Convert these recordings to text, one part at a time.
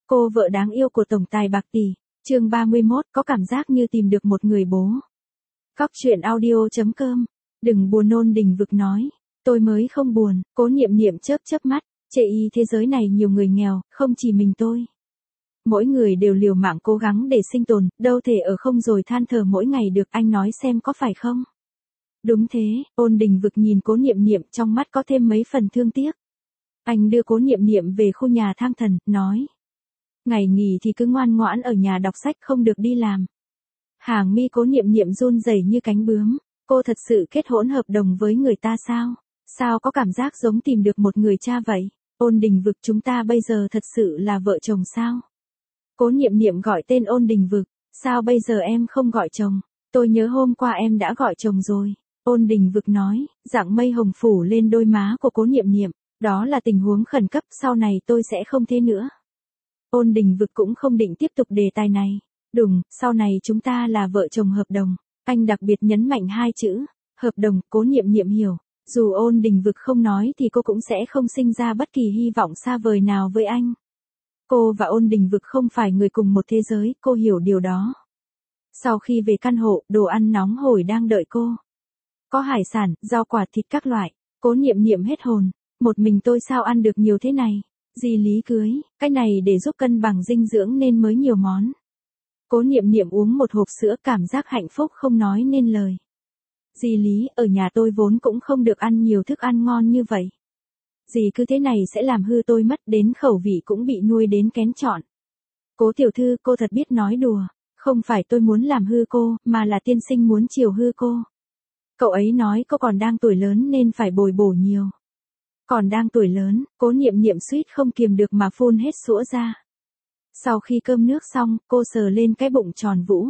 Cô vợ đáng yêu của tổng tài bạc tỷ. Chương 31, có cảm giác như tìm được một người bố. Cóc truyện audio.com. Đừng buồn, Ôn Đình Vực nói. Tôi mới không buồn. Cố Niệm Niệm chớp chớp mắt. Chê y thế giới này nhiều người nghèo, không chỉ mình tôi. Mỗi người đều liều mạng cố gắng để sinh tồn, đâu thể ở không rồi than thở mỗi ngày được, anh nói xem có phải không? Đúng thế, Ôn Đình Vực nhìn Cố Niệm Niệm, trong mắt có thêm mấy phần thương tiếc. Anh đưa Cố Niệm Niệm về khu nhà thang thần, nói. Ngày nghỉ thì cứ ngoan ngoãn ở nhà đọc sách, không được đi làm. Hàng mi Cố Niệm Niệm run rẩy như cánh bướm. Cô thật sự kết hôn hợp đồng với người ta sao? Sao có cảm giác giống tìm được một người cha vậy? Ôn Đình Vực, chúng ta bây giờ thật sự là vợ chồng sao? Cố Niệm Niệm gọi tên Ôn Đình Vực. Sao bây giờ em không gọi chồng? Tôi nhớ hôm qua em đã gọi chồng rồi. Ôn Đình Vực nói, dạng mây hồng phủ lên đôi má của Cố Niệm Niệm. Đó là tình huống khẩn cấp, sau này tôi sẽ không thế nữa. Ôn Đình Vực cũng không định tiếp tục đề tài này. Đúng, sau này chúng ta là vợ chồng hợp đồng. Anh đặc biệt nhấn mạnh hai chữ, hợp đồng. Cố Niệm Niệm hiểu. Dù Ôn Đình Vực không nói thì cô cũng sẽ không sinh ra bất kỳ hy vọng xa vời nào với anh. Cô và Ôn Đình Vực không phải người cùng một thế giới, cô hiểu điều đó. Sau khi về căn hộ, đồ ăn nóng hổi đang đợi cô. Có hải sản, rau quả, thịt các loại. Cố Niệm Niệm hết hồn. Một mình tôi sao ăn được nhiều thế này? Dì Lý cưới, cái này để giúp cân bằng dinh dưỡng nên mới nhiều món. Cố Niệm Niệm uống một hộp sữa, cảm giác hạnh phúc không nói nên lời. Dì Lý, ở nhà tôi vốn cũng không được ăn nhiều thức ăn ngon như vậy. Dì cứ thế này sẽ làm hư tôi mất, đến khẩu vị cũng bị nuôi đến kén chọn. Cố tiểu thư, cô thật biết nói đùa. Không phải tôi muốn làm hư cô, mà là tiên sinh muốn chiều hư cô. Cậu ấy nói cô còn đang tuổi lớn nên phải bồi bổ nhiều. Còn đang tuổi lớn, Cố Niệm Niệm suýt không kiềm được mà phun hết sữa ra. Sau khi cơm nước xong, cô sờ lên cái bụng tròn vũ.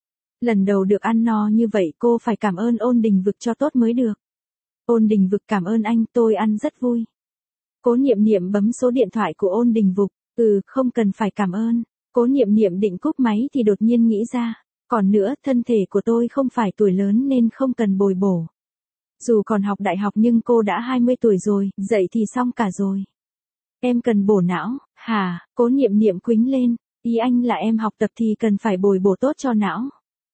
Lần đầu được ăn no như vậy, cô phải cảm ơn Ôn Đình Vực cho tốt mới được. Ôn Đình Vực, cảm ơn anh, tôi ăn rất vui. Cố Niệm Niệm bấm số điện thoại của Ôn Đình Vực. Không cần phải cảm ơn. Cố Niệm Niệm định cúp máy thì đột nhiên nghĩ ra. Còn nữa, thân thể của tôi không phải tuổi lớn nên không cần bồi bổ. Dù còn học đại học nhưng cô đã 20 tuổi rồi, dậy thì xong cả rồi. Em cần bổ não, hả? Cố Niệm Niệm quĩnh lên. Ý anh là em học tập thì cần phải bồi bổ tốt cho não.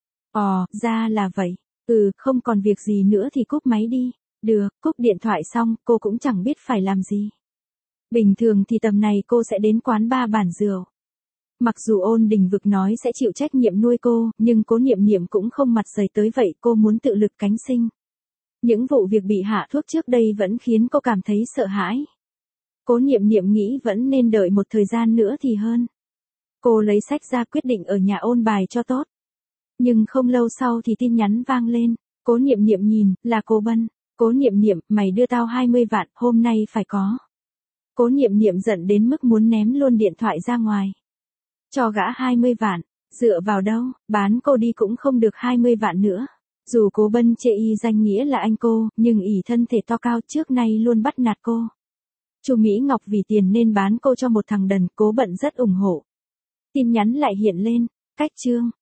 Ra là vậy. Không còn việc gì nữa thì cúp máy đi. Được, cúp điện thoại xong, cô cũng chẳng biết phải làm gì. Bình thường thì tầm này cô sẽ đến quán bar bản rượu. Mặc dù Ôn Đình Vực nói sẽ chịu trách nhiệm nuôi cô, nhưng Cố Niệm Niệm cũng không mặt dày tới vậy, cô muốn tự lực cánh sinh. Những vụ việc bị hạ thuốc trước đây vẫn khiến cô cảm thấy sợ hãi. Cố Niệm Niệm nghĩ vẫn nên đợi một thời gian nữa thì hơn. Cô lấy sách ra quyết định ở nhà ôn bài cho tốt. Nhưng không lâu sau thì tin nhắn vang lên. Cố Niệm Niệm nhìn, là cô Bân. Cố Niệm Niệm, mày đưa tao 20 vạn, hôm nay phải có. Cố Niệm Niệm giận đến mức muốn ném luôn điện thoại ra ngoài. Cho gã 20 vạn, dựa vào đâu, bán cô đi cũng không được 20 vạn nữa. Dù Cố Bân chê y danh nghĩa là anh cô, nhưng ỷ thân thể to cao trước nay luôn bắt nạt cô. Chu Mỹ Ngọc vì tiền nên bán cô cho một thằng đần, Cố Bận rất ủng hộ. Tin nhắn lại hiện lên, cách chương.